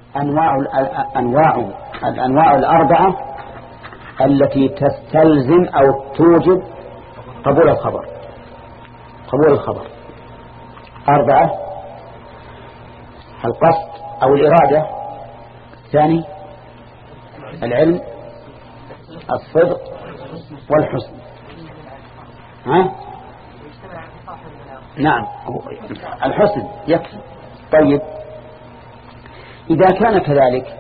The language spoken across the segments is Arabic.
الأنواع الأربعة التي تستلزم أو توجب قبول الخبر 4: القصد أو الإرادة. الثاني العلم، الصدق والحسن. نعم، الحسن يكفي. طيب، إذا كان كذلك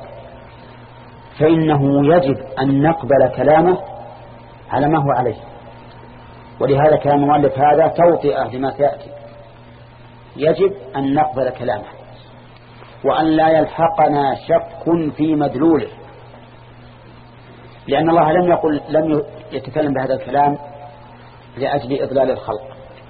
فإنه يجب أن نقبل كلامه على ما هو عليه. ولهذا كان المؤلف هذا توطئة لما سيأتي. يجب أن نقبل كلامه وأن لا يلحقنا شك في مدلوله، لأن الله لم يتكلم بهذا الكلام لأجل إضلال الخلق.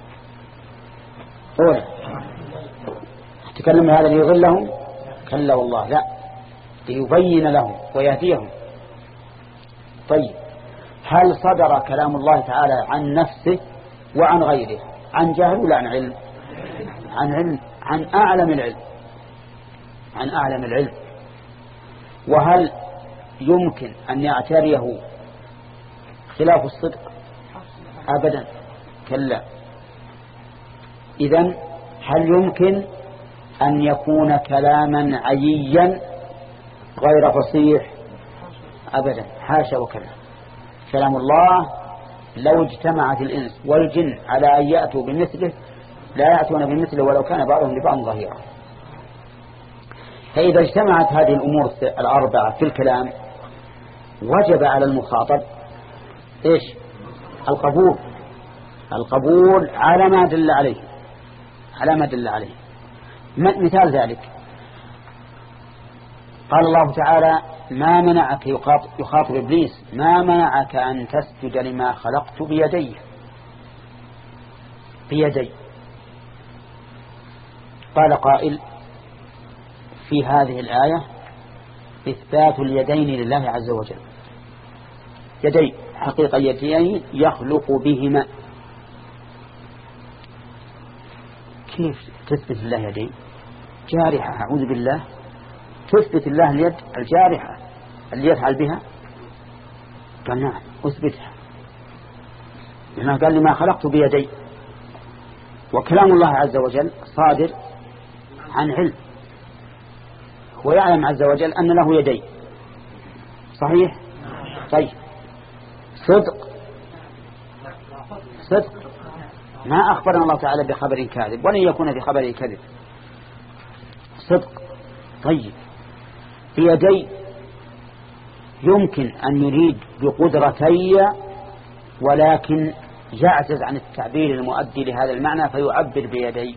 أولا تكلم بهذا ليضلهم، كلا والله لا، ليبين لهم ويهديهم. طيب، هل صدر كلام الله تعالى عن نفسه وعن غيره، عن جهل ولا عن علم؟ عن علم، عن أعلم العلم. وهل يمكن أن يعتريه خلاف الصدق؟ أبدا، كلا. إذن هل يمكن أن يكون كلاما عييا غير فصيح؟ أبدا، حاشا وكلا. كلام الله لو اجتمعت الإنس والجن على أن يأتوا بمثله لا يأتون بمثله ولو كان بعضهم لبعض ظهيرا. فإذا اجتمعت هذه الأمور الأربعة في الكلام وجب على المخاطب إيش؟ القبول على ما دل عليه. مثال ذلك قال الله تعالى: ما منعك، يخاطب إبليس: ما منعك أن تسجد لما خلقت بيدي. قال قائل: في هذه الآية إثبات اليدين لله عز وجل، يدين حقيقة يدين يخلق بهما. كيف تثبت الله يدين؟ جارحة، أعوذ بالله. تثبت الله اليد الجارحة اللي يفعل بها؟ قال نعم أثبتها، لما قال لما خلقت بيدي. وكلام الله عز وجل صادر عن علم، ويعلم عز وجل أن له يدين، صحيح؟ طيب، صدق ما أخبرنا الله تعالى بخبر كاذب ولن يكون في خبره كذب، صدق. طيب، بيدي يمكن أن يريد بقدرتي، ولكن يعجز عن التعبير المؤدي لهذا المعنى فيعبر بيدي.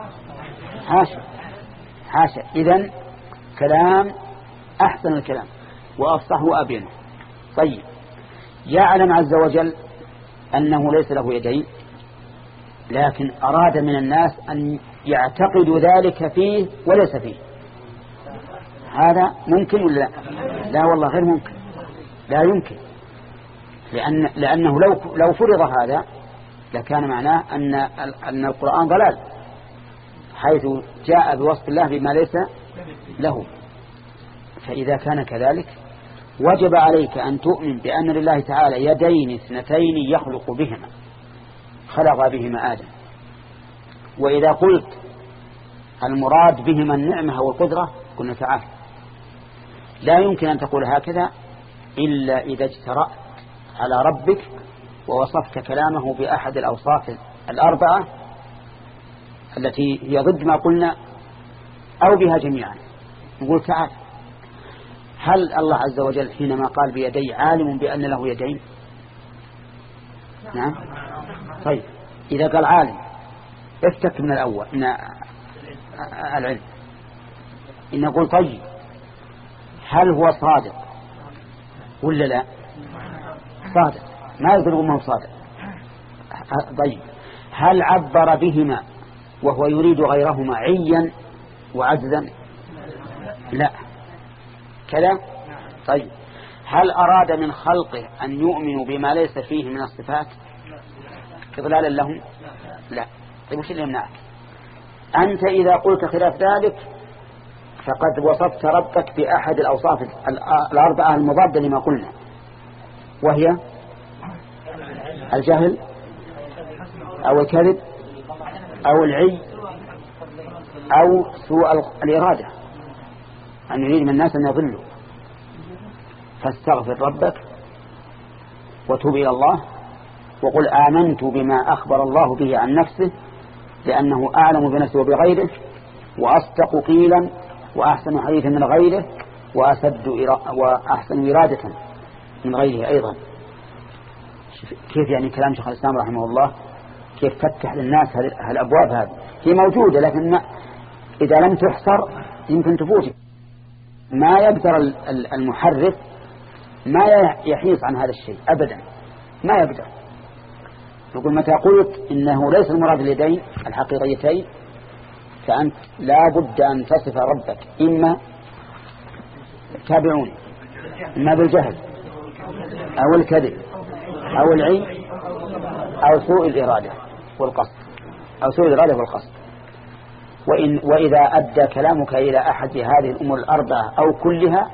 حاشا. إذن كلام أحسن الكلام وأفصح وأبينه. طيب، يعلم عز وجل أنه ليس له يدين، لكن أراد من الناس أن يعتقدوا ذلك فيه وليس فيه. هذا ممكن ولا لا؟ والله غير ممكن، لا يمكن. لأنه لو فرض هذا لكان معناه أن القرآن ضلال، حيث جاء بوصف الله بما ليس له. فإذا كان كذلك وجب عليك أن تؤمن بأن لله تعالى يدين اثنتين يخلق بهما، خلق بهما آدم. وإذا قلت المراد بهما النعمة والقدرة قلنا تعالى لا يمكن أن تقول هكذا إلا إذا اجترأت على ربك ووصفت كلامه بأحد الأوصاف الأربعة التي هي ضد ما قلنا أو بها جميعا. نقول تعالى، هل الله عز وجل حينما قال بيدي عالم بأن له يدين؟ نعم. طيب، إذا قال عالم افتك من الأول من العلم. إن نقول طيب، هل هو صادق ولا لا؟ صادق، ما يقول أمه صادق. طيب، هل عبر بهما وهو يريد غيرهما عيا وعجزا؟ لا. كذا. طيب، هل أراد من خلقه أن يؤمنوا بما ليس فيه من الصفات إضلالا لهم؟ لا. طيب، وش اللي يمنعك أنت إذا قلت خلاف ذلك فقد وصفت ربك بأحد الأوصاف الأربعة المضادة لما قلنا، وهي الجهل أو الكذب أو العي أو سوء الإرادة، أن يريد من الناس أن يضلوا. فاستغفر ربك وتوب إلى الله وقل آمنت بما أخبر الله به عن نفسه لأنه أعلم بنفسه وبغيره وأصدق قيلا وأحسن حديثا من غيره وأحسن إرادة من غيره أيضا. كيف يعني كلام شيخ الإسلام رحمه الله، كيف فتح للناس هالأبواب هذه؟ هي موجودة لكن إذا لم تحصر يمكن تفوتك. ما يقدر المحرف ما يحيص عن هذا الشيء أبدا، ما يقدر. يقول متى قلت إنه ليس المراد اليدين الحقيقيتين فأنت لا بد أن تصف ربك إما تابعون إما بالجهل أو الكذب أو العي أو سوء الإرادة والقصد وإذا أدى كلامك إلى أحد هذه الأمور الأربعة أو كلها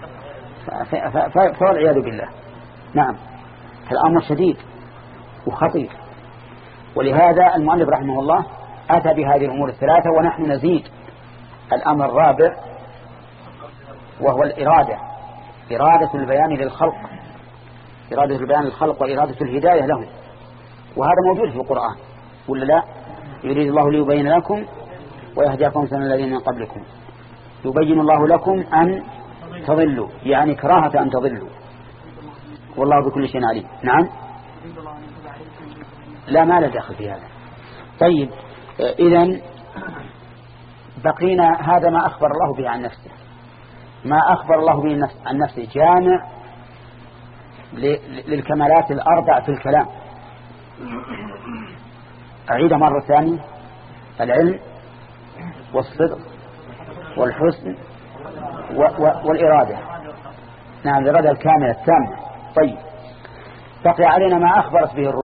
فالعياذ بالله. نعم، الأمر شديد وخطير. ولهذا المؤلف رحمه الله أتى بهذه الأمور الثلاثة، ونحن نزيد الأمر الرابع وهو الإرادة، إرادة البيان للخلق، إرادة البيان للخلق وإرادة الهداية لهم. وهذا موجود في القرآن ولا لا؟ يريد الله ليبين لكم ويهديكم سنن الذين من قبلكم، يبين الله لكم أن تضلوا، يعني كراهة أن تضلوا، والله بكل شيء عليم. نعم، لا ما له دخل في هذا. طيب، إذن بقينا هذا ما أخبر الله به عن نفسه. ما أخبر الله به عن نفسه جامع للكمالات الأربع في الكلام. أعيد مرة ثانية: العلم والصدق والحسن والإرادة. نعم، الإرادة الكاملة التامة. طيب، بقي علينا ما أخبرت به الرسل